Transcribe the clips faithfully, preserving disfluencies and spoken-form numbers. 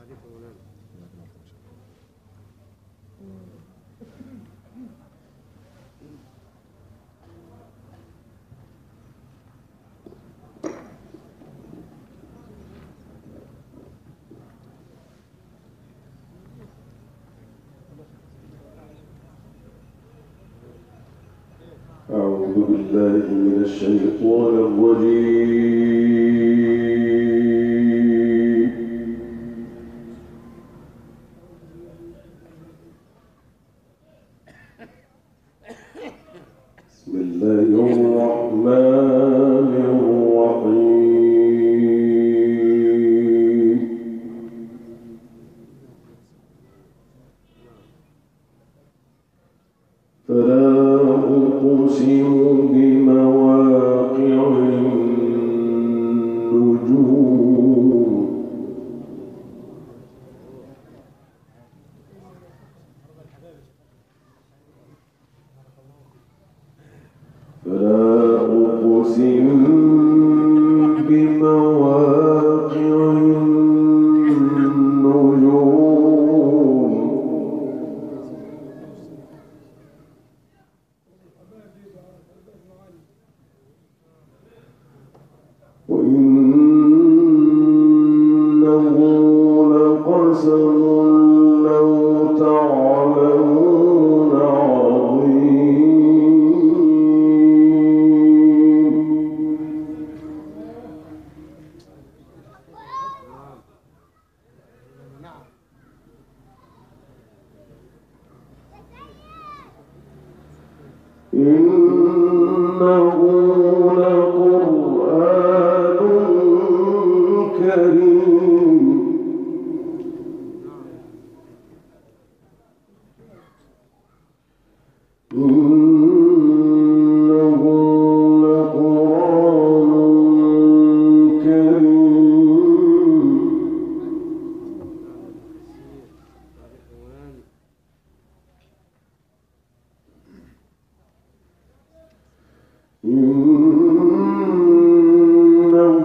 أعوذ بالله من الشيطان الرجيم. بسم الله الرحمن الرحيم. فلا أقسم بمواقع النجوم فلا أقسم بمواقع النجوم وإنه لقسم لو تعلمون عظيم. إنه لقرآن كريم إنه لقرآن كريم إنه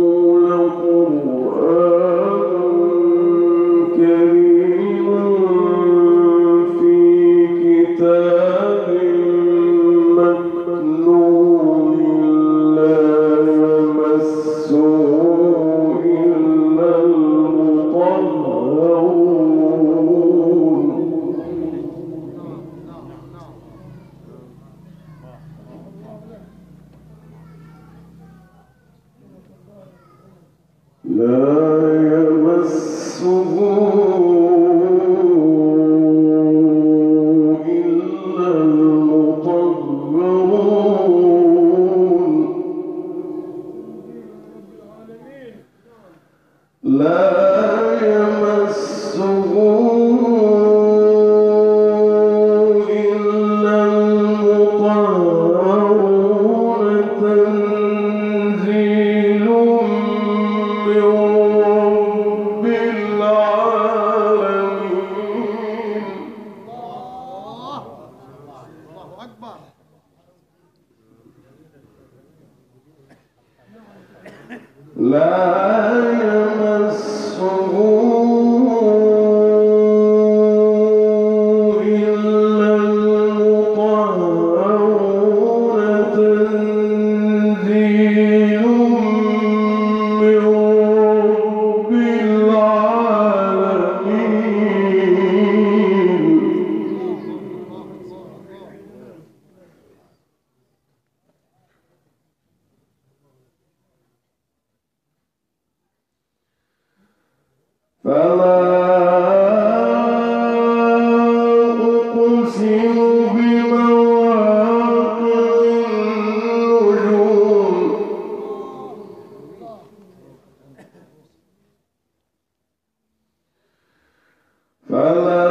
لقرآن كريم في كتاب مكنون لا يمسه إلا المطهرون. لا يمسه إلا المطهرون. لا يمسه إلا المطهرون. تنزيل من رب العالمين. الله أكبر. لا يمسه إلا المطهرون. تنزيل من رب العالمين. فلا أقسم بمواقع النجوم فلا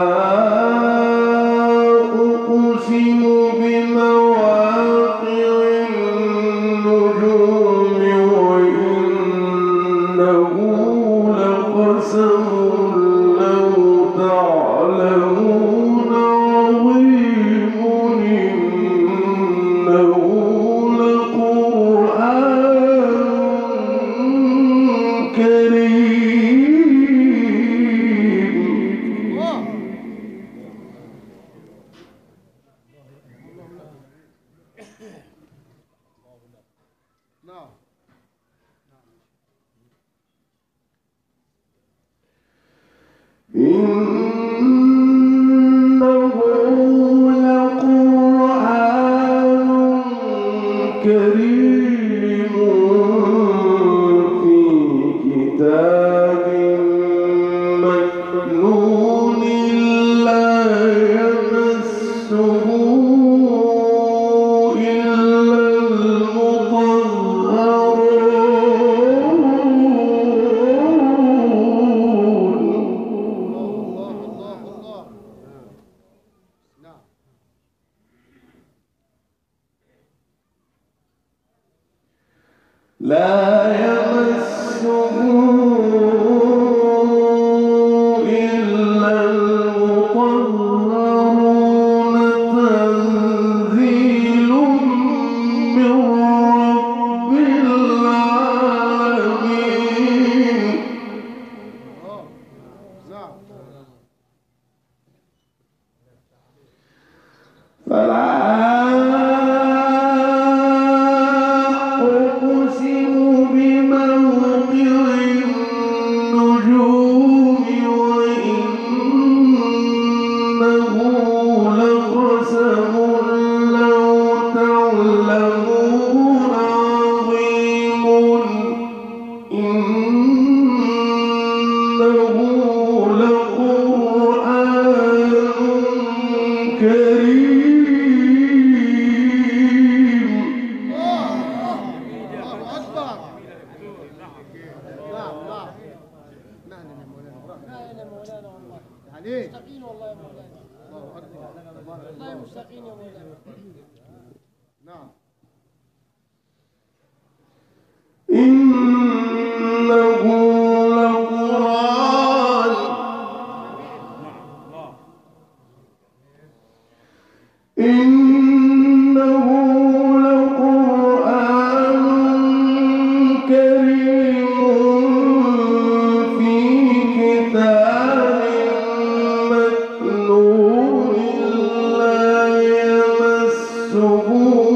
أقسم بمواقع النجوم وإنه لقسم لو تعلمون عظيم. إنه لقرآن كريم إنه لقرآن كريم في كتاب مكنون لا يمسه لا يمسه إلا المطهرون تنزيل من رب العالمين فلا مشتاقين والله يا مولانا. الله أكبر. والله مشتاقين يا مولانا. نعم. إنه لقرآن إنه لقرآن كريم في كتاب مكنون لا يمسه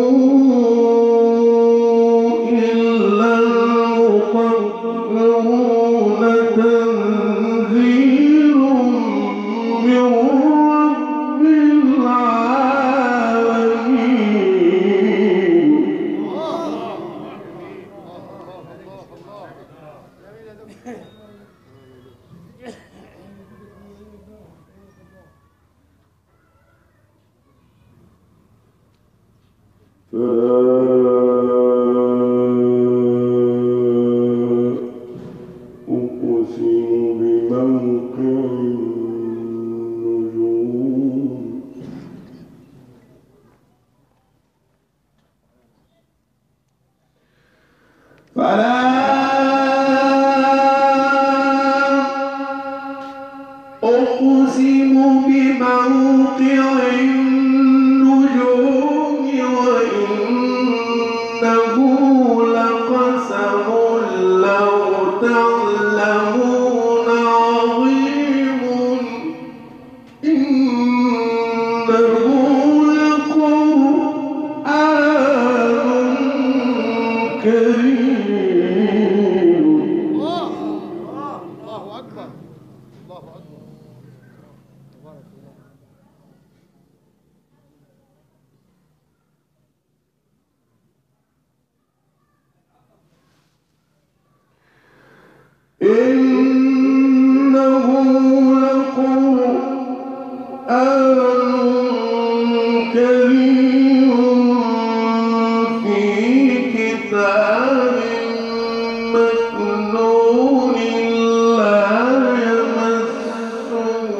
إلا المطهرون تنزيل من رب العالمين أقسم بموقع النجوم فلا أقسم بموقع النجوم وإنه لقسم لو تعلمون عظيم إنه لقرآن كريم الله الله أكبر. الله أكبر. تبارك الله. إنه لقرآن كريم في كتاب مكنون لا يمسه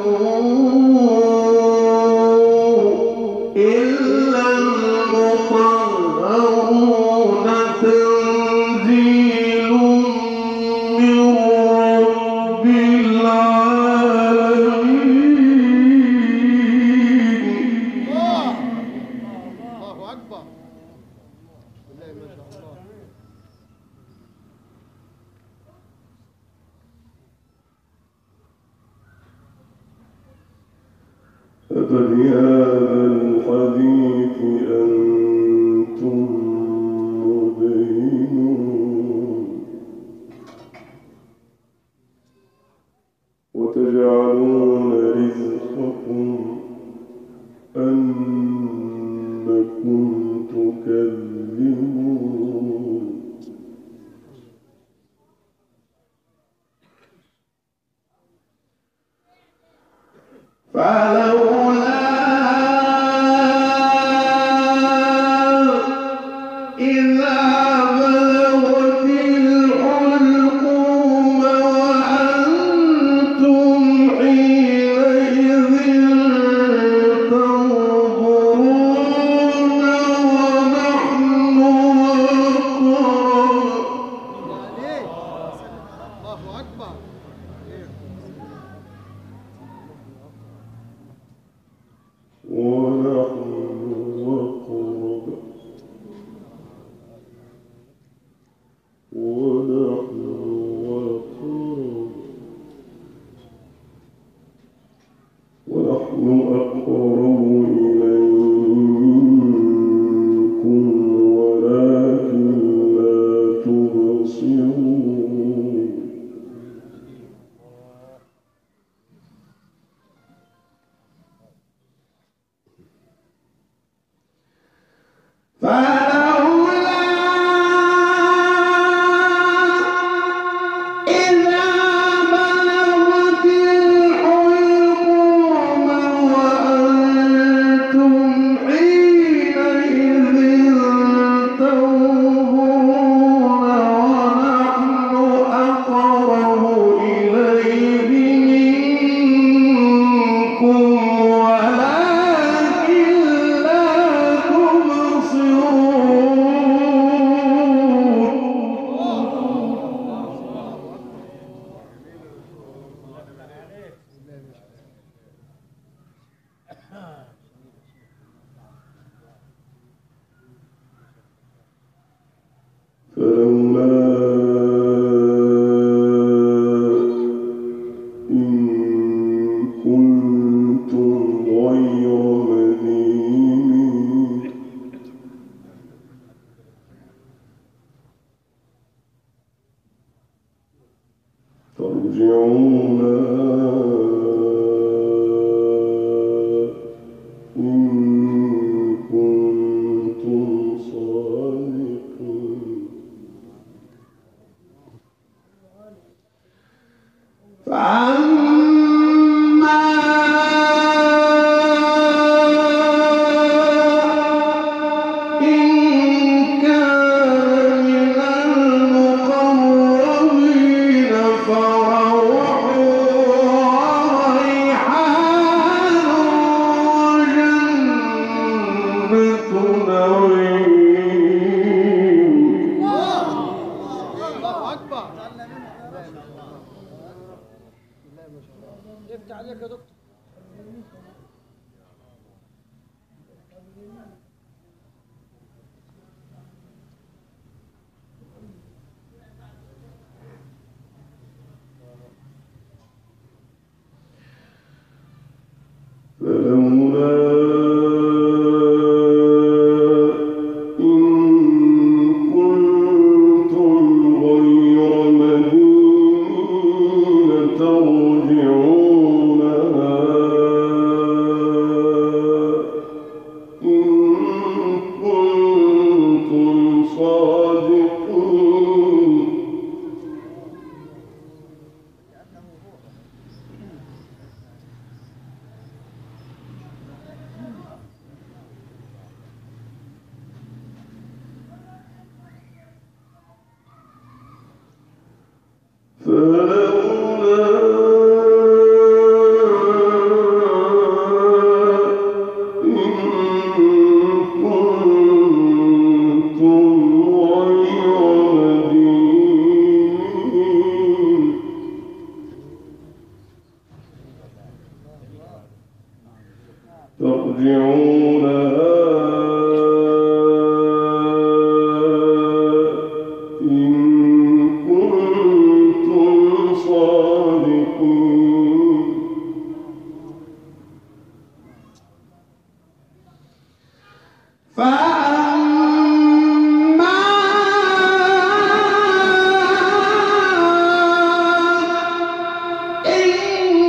إلا المطهرون تنزيل من رب العالمين الله الله أكبر. بالله ما شاء الله. أفبهذا الحديث أنتم مدهنون وتجعلون رزقكم أنكم تكذبون فلولا إذا بلغت الحلقوم وأنتم حينئذ تنظرون ونحن أقرب الله أكبر. ونحن أقرب ونحن أقرب ونحن أقرب إليكم ولكن لا تبصرون فلولا إذا بلغت الحلقوم وأنتم حينئذ تنظرون ونحن أقرب إليه منكم ولكن لا تبصرون فلولا إن كنتم غير مدينين ترجعونها إن كنتم صادقين فأما إن كان من المقربين فروح وريحان وجنة نعيم الله أكبر. يفتح عليك يا دكتور. فلولا إن كنتم غير مدينين ترجعونها إن كنتم صادقين فأما إن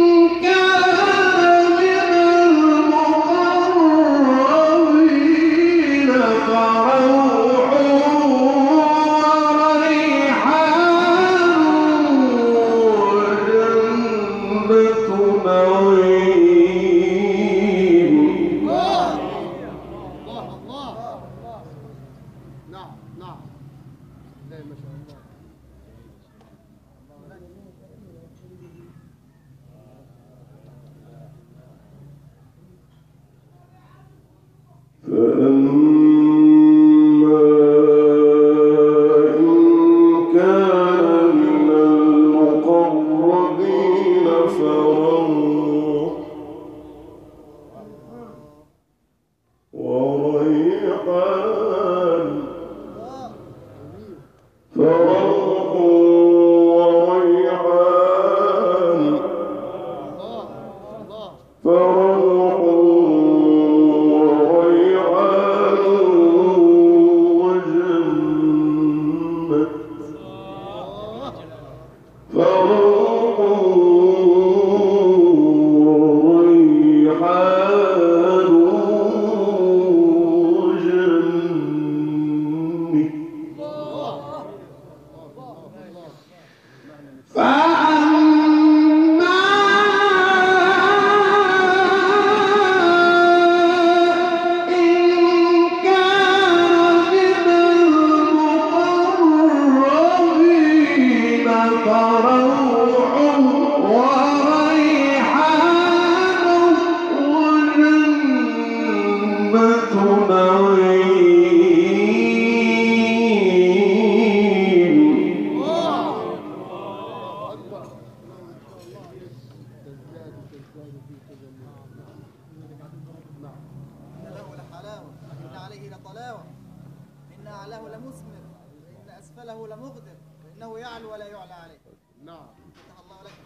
أعلاه لمثمر وإن أسفله لمغدر وإنه يعلو ولا يعلى عليه. نعم. فتح الله لك.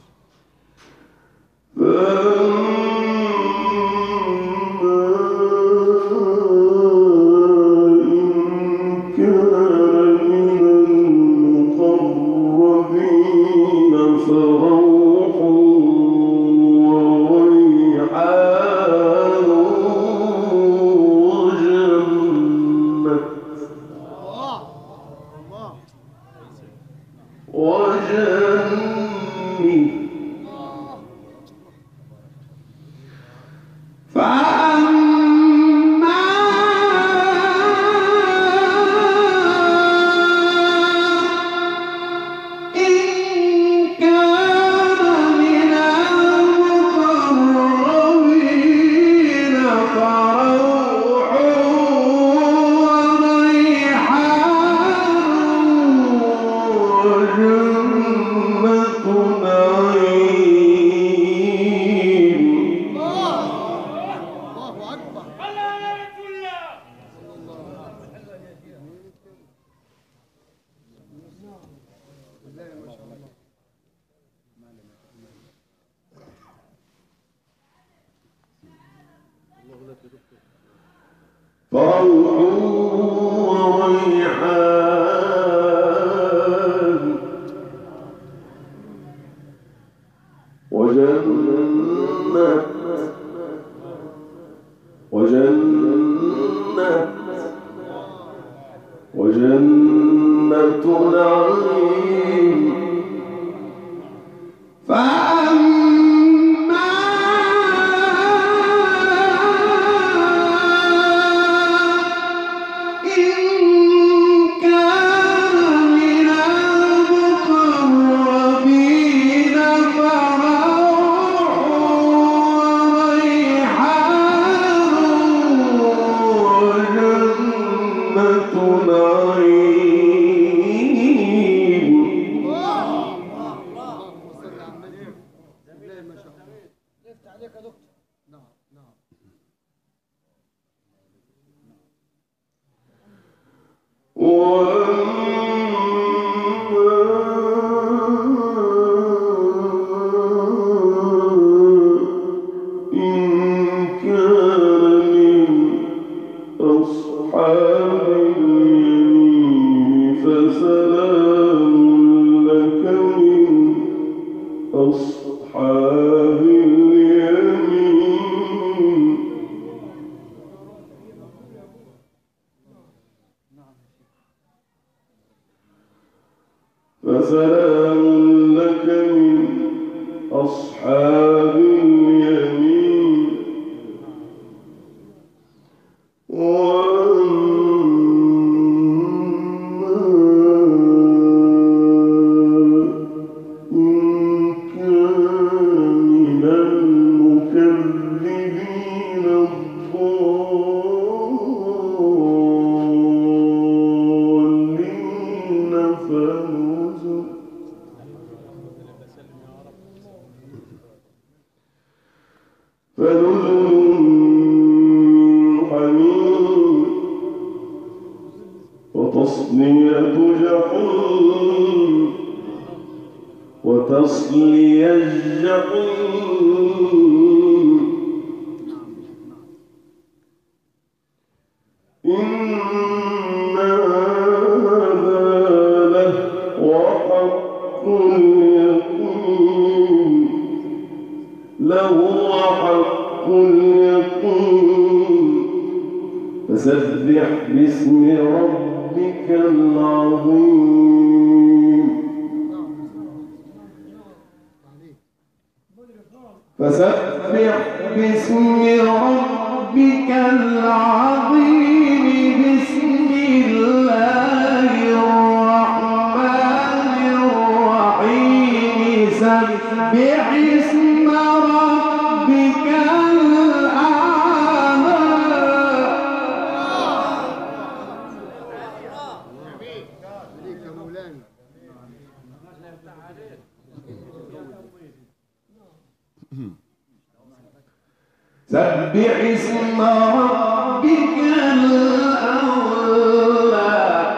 سبح اسم ربك الأعلى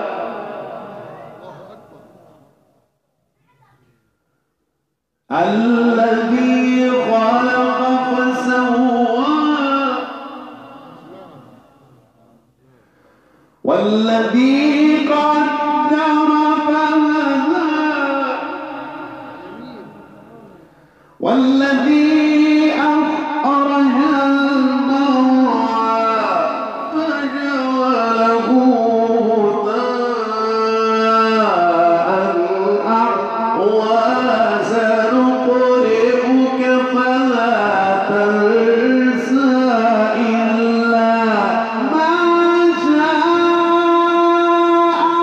والذي خلق فسوى والذي قدر فهدى والذي أخرج المرعى فجعله غثاء أحوى سنقرئك فلا تنسى إلا ما شاء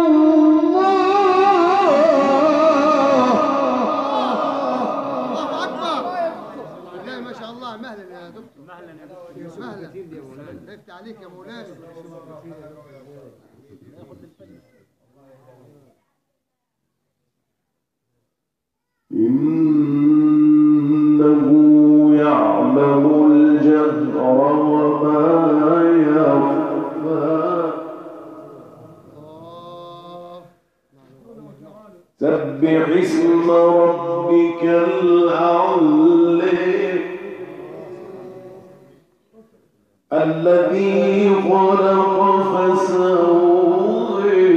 الله اكبر. لا ما شاء الله. مهلا يا دكتور. مهلا يا دكتور. مهلا. افتح عليك يا مولانا. إنه يعلم الجهر وما يخفى سبح اسم ربك الأعلى الذي خلق فسوى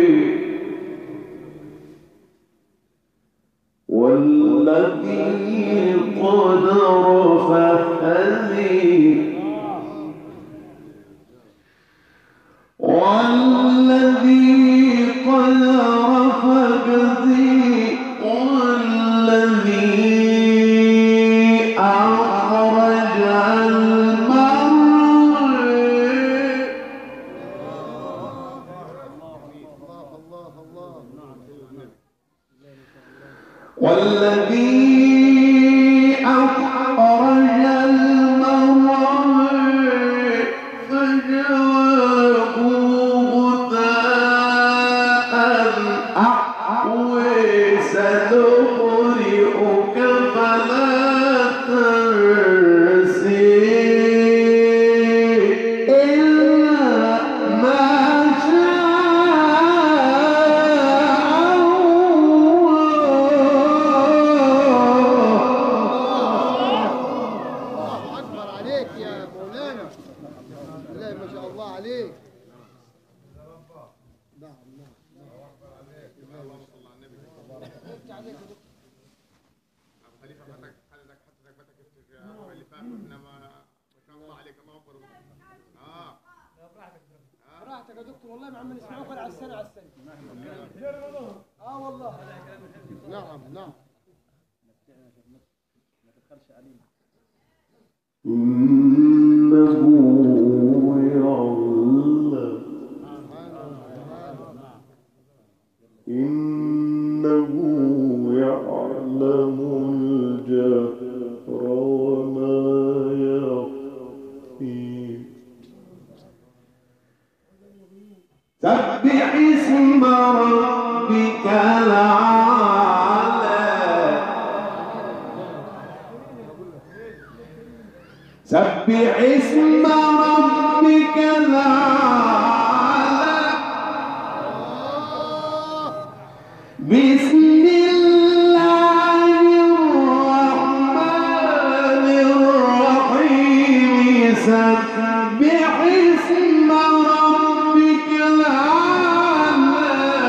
والذي قدر فهدى والذي قدر فهدى والذي أخرج المرعى والذي أخرج المرعى فجعله غثاء أحوى سنقرئك فلا تنسى إلا ما شاء الله اكبر عليك يا مولانا. لا ما شاء الله عليك. نعم نعم. اللهم صل على النبي. افتح عليك يا دكتور. خليفه حضرتك حضرتك حضرتك بتكتب في اللي فات انما ما شاء الله عليك. الله اكبر. اه براحتك يا دكتور. والله ما عم نسمعوك على السنه على السنه. اه والله. نعم نعم. إنه يعلم إنه يعلم الجهر وما يخفي سبح اسم ربك الأعلى سبح اسم ربك الأعلى بسم الله الرحمن الرحيم سبح اسم ربك الأعلى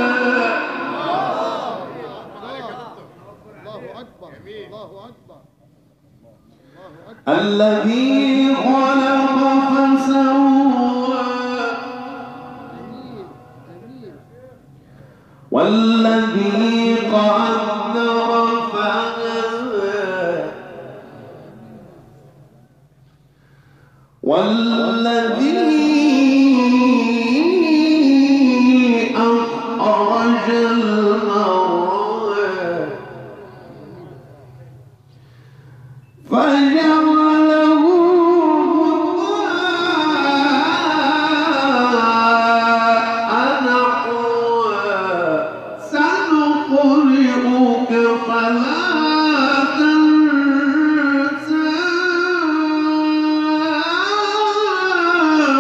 الله اكبر. الله اكبر. الذي خلق فسوى جميل جميل. والذي قدر فهدى والذي أخرج المرعى فجعله غثاء نحوا سنقرئك فلا تنسى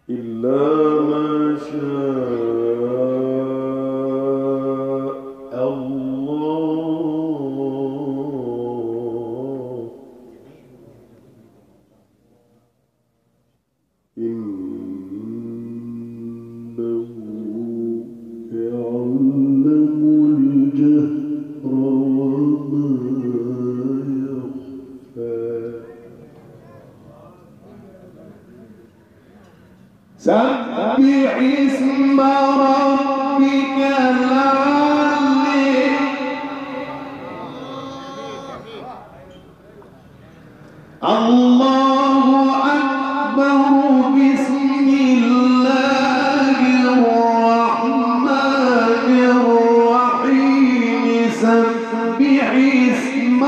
إلا ما شاء الله إنه يعلم الجهر وما يخفى سبح اسم ربك الأعلى الله أكبر بسم الله الرحمن الرحيم سبح اسم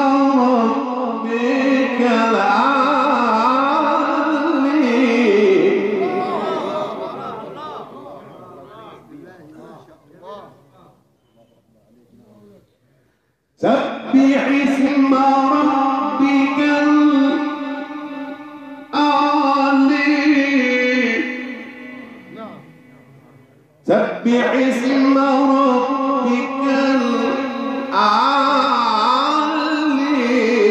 ربك سبح اسم ربك الأعلى سبح اسم ربك الأعلى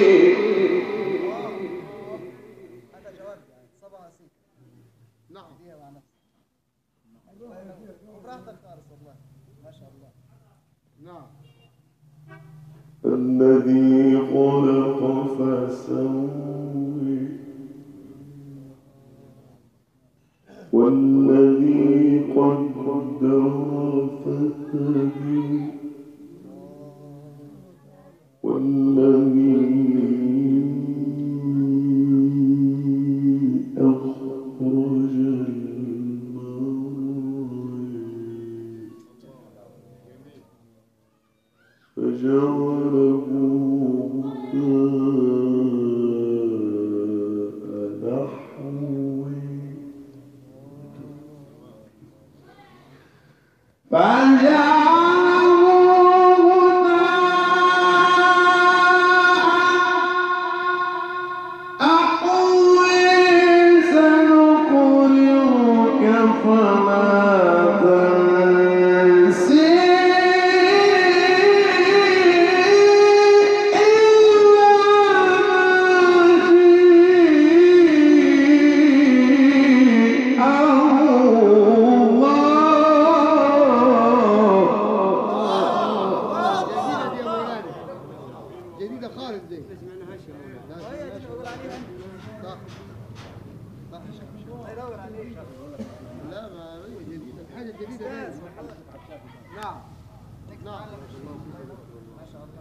هذا جواب يعني صبا سيك. نعم دي مع نفسك وبراحتك خالص والله ما شاء الله. نعم الذي خلق فسوي والذي قدر فهدي والذي أخرج المرعى فجعله غثاء نحوه فجعله غثاء أحوه سنقرئك فلا تنسى جديدة خالص دي. وهي دي اللي بقول عليها. صح صح. الله ينور عليك. لا ما هي جديدة الحاجة الجديدة دي. نعم نعم ما شاء الله.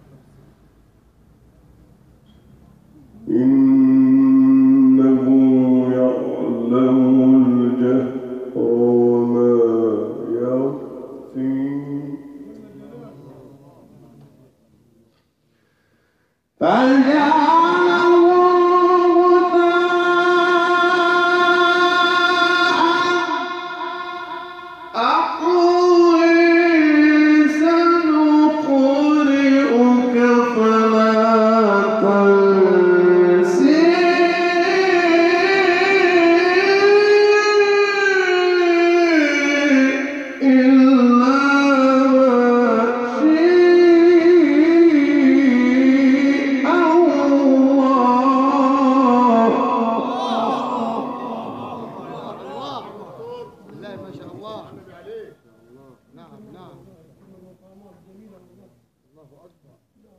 إنه يعلم الجهر وما يخفي فجعله غثاء أحوه سنقرئك فلا تنسى إلا لا ما شاء الله. نعم نعم. الله أكبر.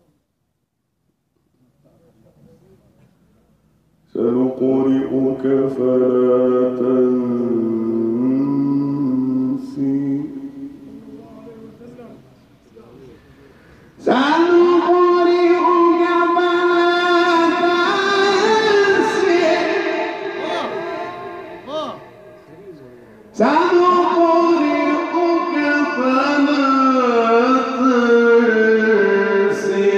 سنقرئك فلا تنسي سنقرئك فلا تنسي سنقرئك فلا تنسي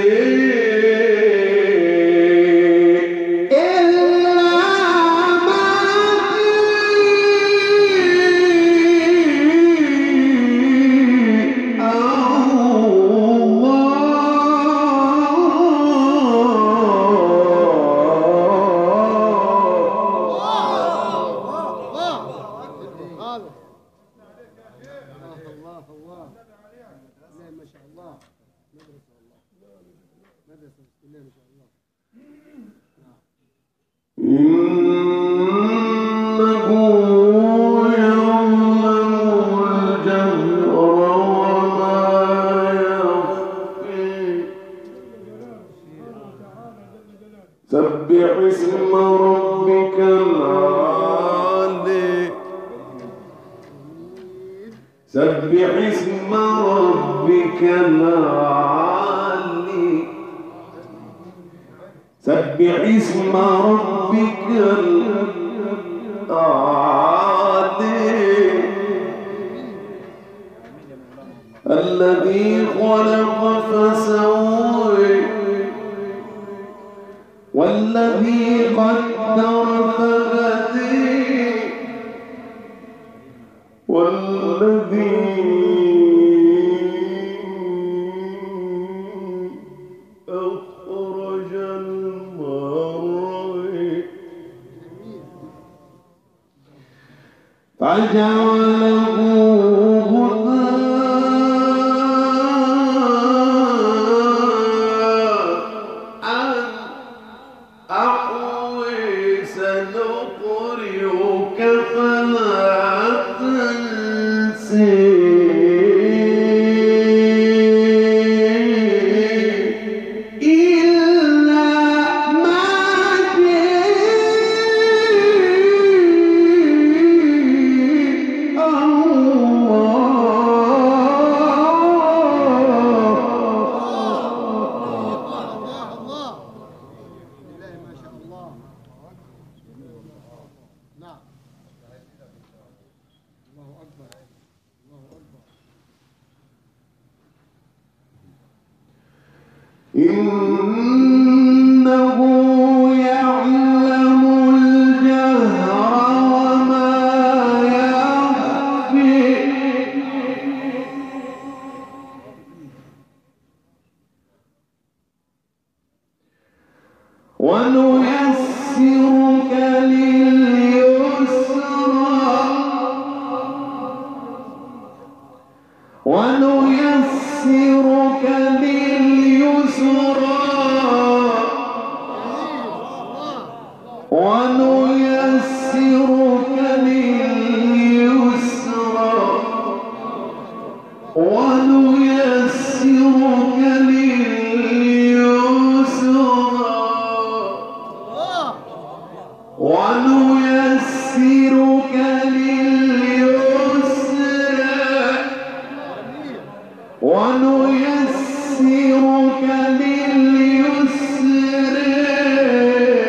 إلا ما إنه يعلم الجهر وما يخفي سبح اسم ربك العالي سبح اسم ربك العالي سبح اسم ربك الأعلى الذي خلق فسوى والذي قدر فهدى والذي أخرج المرعى فجعله غثاء أحوي سنقرئك فلا تنسى إنه يعلم الجهر وما يخفي ونيسرك لليسرى ونيسرك لليسرى ونيسرك لليسرى ونيسرك لليسرى ونيسرك لليسرى ونيسرك لليسرى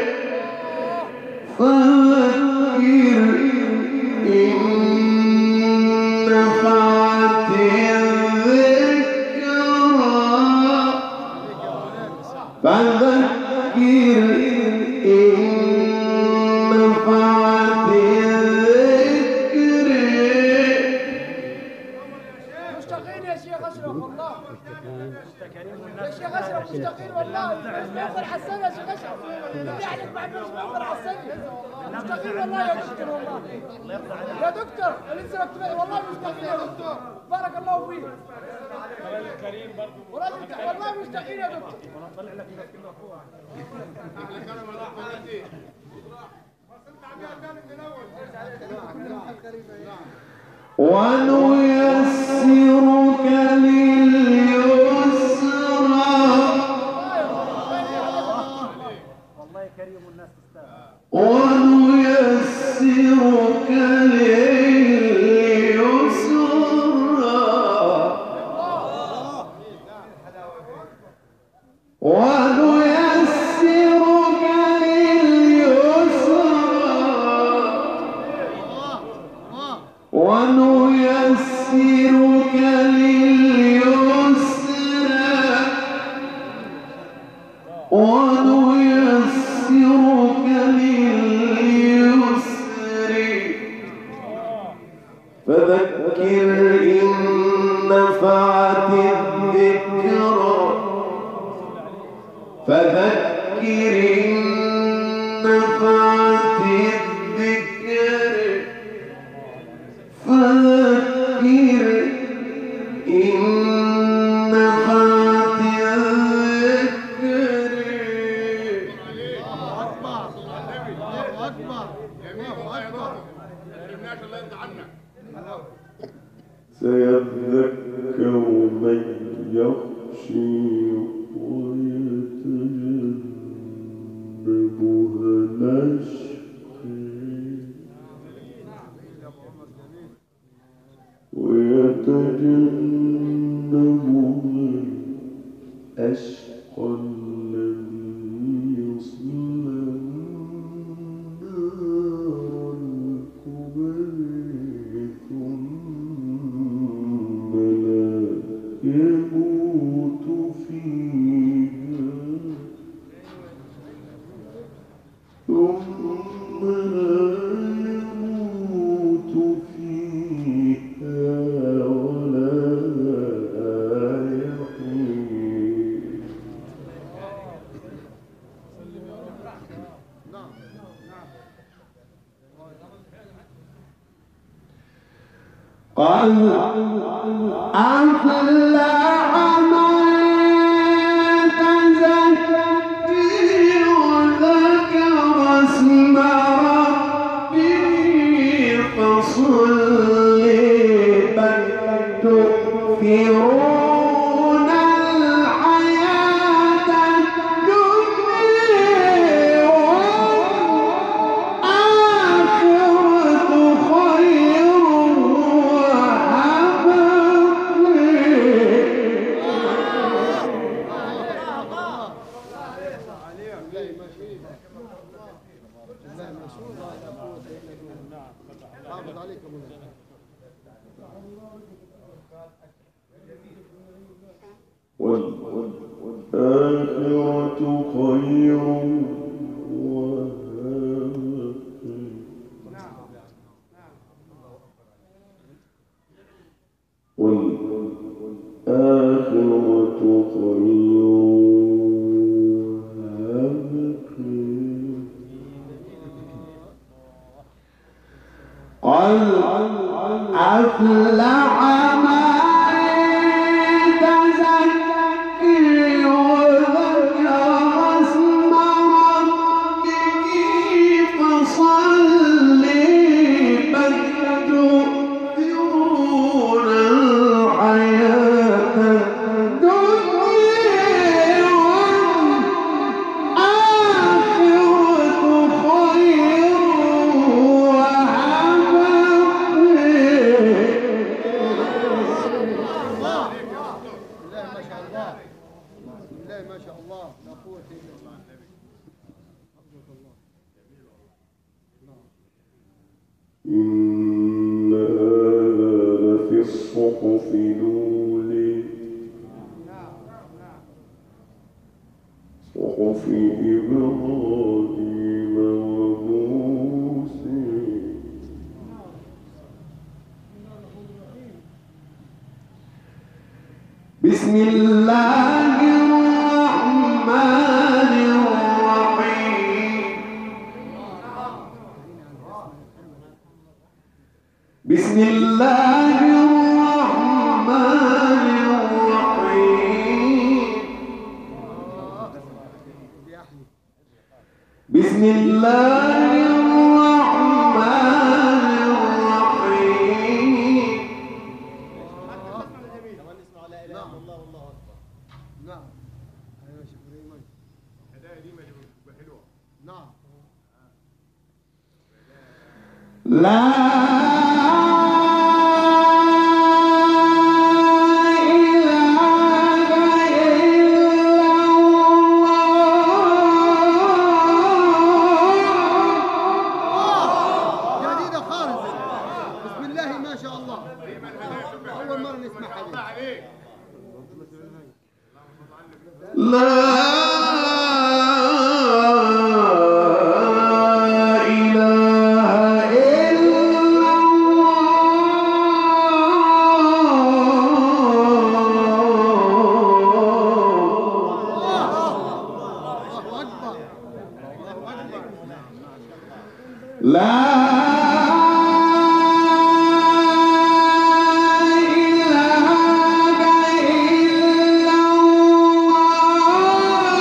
فذكر إن نفعت الذكرى فذكر إن نفعت الذكرى مشتاقين يا شيخ اشرف والله يا شيخ اشرف مشتاقين والله مصباح حسان يا شيخ اشرف بالله عليك ما عندناش مصباح حسان مشتاقين والله يا دكتور والله يا دكتور لسه مكتوب والله مشتاقين يا دكتور بارك الله فيك الكريم برضه والله مشتاقين يا دكتور طلع لك من اخوها اهلا كرم الله حبيبي ونيسرك لليسرى والله كريم الناس تستاهل ونيسرك لليسرى ونيسرك لليسرى ونيسرك لليسرى ونيسرك لليسرى فذكر إن نفعت الذكرى فذكر إن نفعت الذكرى فذكر إن نفعت سيذكر من يخشي ويتجنبها الأشقى ويتجنبها الأشقى الذي يصلى النار الكبرى ثم لا يموت فيها ثم لا يموت فيها ولا يحيى قد أفلح من تزكي وذكر اسم ربه فصلي بل تؤثرون الحياة الدنيا والآخرة خير والآخرة خير والآخرة خير قد أفلح من تزكي وذكر اسم ربه فصلي بل تؤثرون الحياة الدنيا والآخرة خير ما شاء الله لا قوة إلا بالله. إن هذا لفي الصحف الأولى صحف إبراهيم وموسى بسم الله الرحمن الرحيم بسم الله الرحمن الرحيم بسم الله الرحمن الرحيم كمان نسمع لا اله الا الله والله اكبر. نعم ايوه يا شيخ ايمن الهدايا دي ما تبقى حلوه. نعم لا لا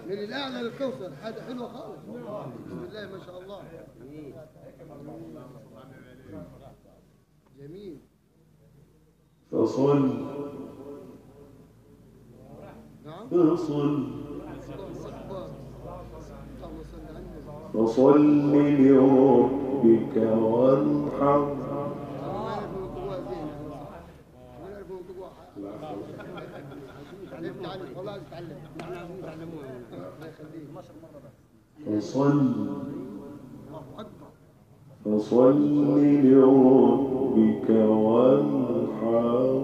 من الأعلى للكوثر، حاجة حلوة خالص. بسم الله ما شاء الله. جميل. فصل نعم. فصل اللهم صل على النبي. فصل لربك وانحر. فصل فصل لربك وانحر.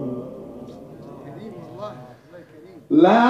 لا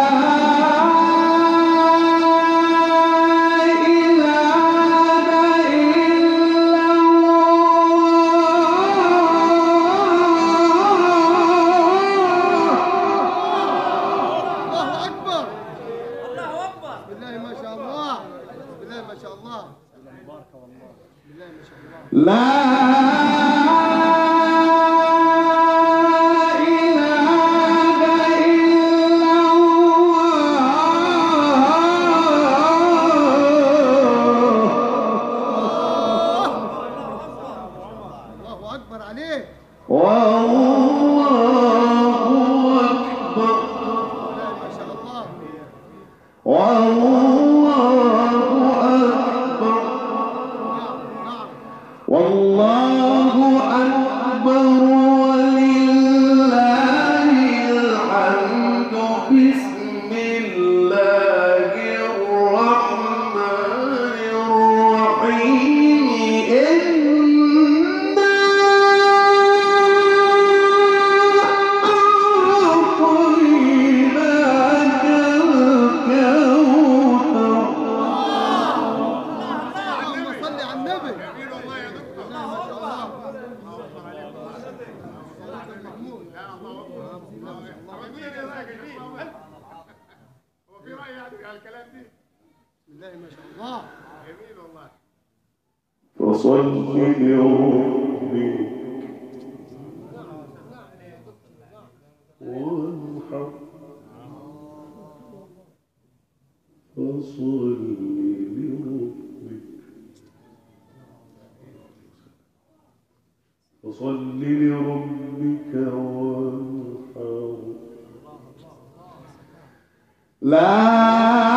فصل لربك وانحر. فصل لربك فصل لربك وانحر. لا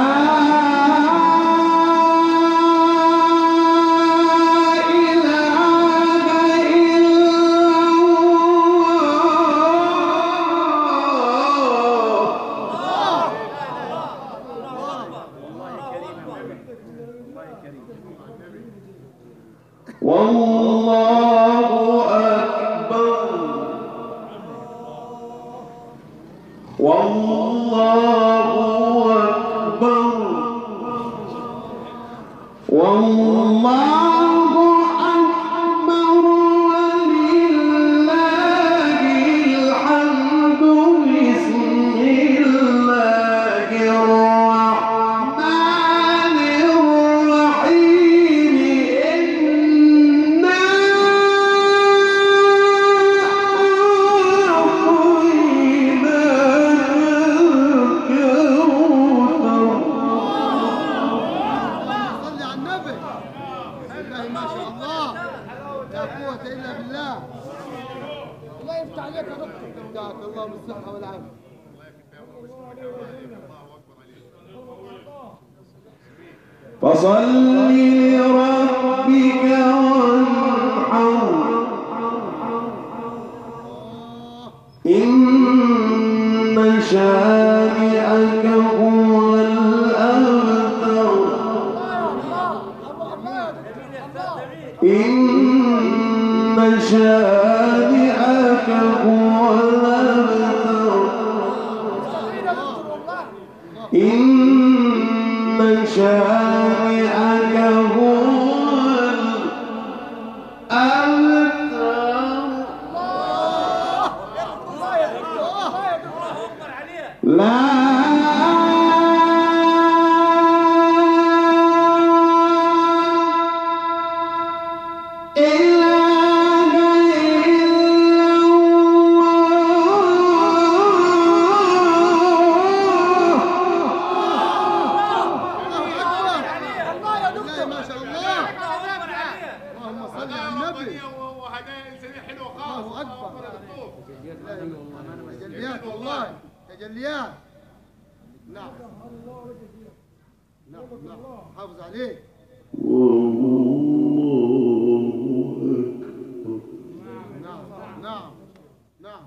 فصل لربك وانحر. إن شانئك هو الأبتر. إن شانئك هو الأبتر. إن شانئك هو الأبتر. لا تجليات والله تجليات. نعم نعم نعم حافظ عليه. نعم نعم نعم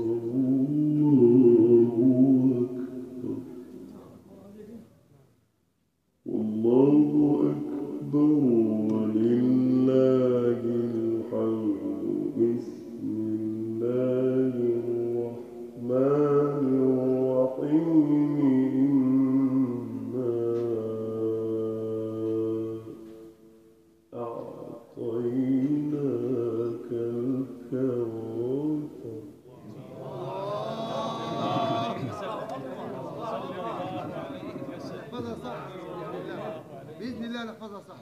والله أكبر ولله الحمد. بسم الله الرحمن الرحيم. إنا أعطيناك الكوثر. نحفظها صح بإذن الله. نحفظها صح.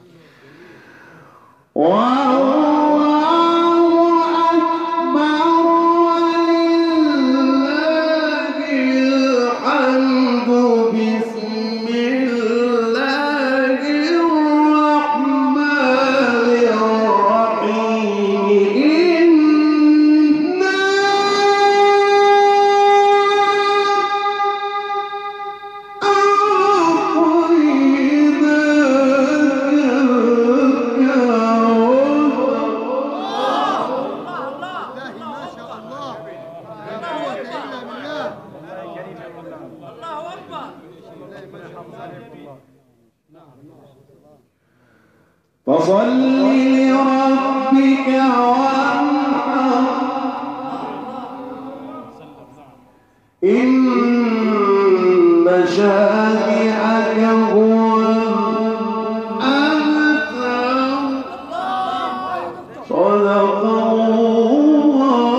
فصل لربك وانحر. إن شانئك هو الأبتر. صدق الله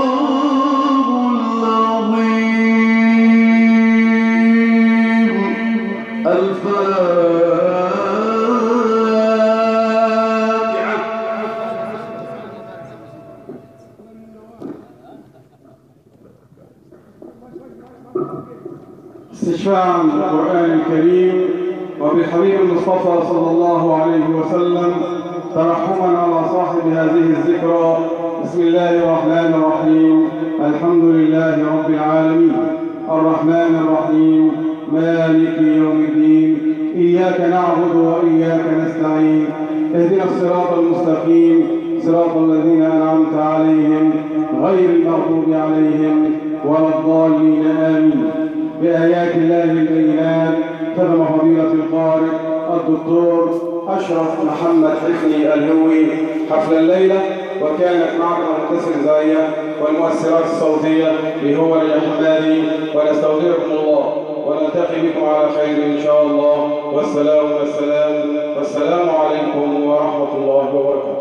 العظيم. الفاتحة. استشفاعا بالقرآن الكريم وبالحبيب المصطفى صلى الله عليه وسلم، ترحما على صاحب هذه الذكرى. بسم الله الرحمن الرحيم. الحمد لله رب العالمين الرحمن الرحيم مالك يوم الدين. إياك نعبد وإياك نستعين. اهدنا الصراط المستقيم صراط الذين أنعمت عليهم غير المغضوب عليهم ولا الضالين آمين. بآيات الله البينات تم فضيلة القارئ الدكتور أشرف محمد حفني الهوي حفل الليلة، وكانت معنا متصل زايا والمؤثرات الصوتية بهو الحمادي. ونستودعكم الله ونلتقي بكم على خير إن شاء الله. والسلام والسلام والسلام عليكم ورحمة الله وبركاته.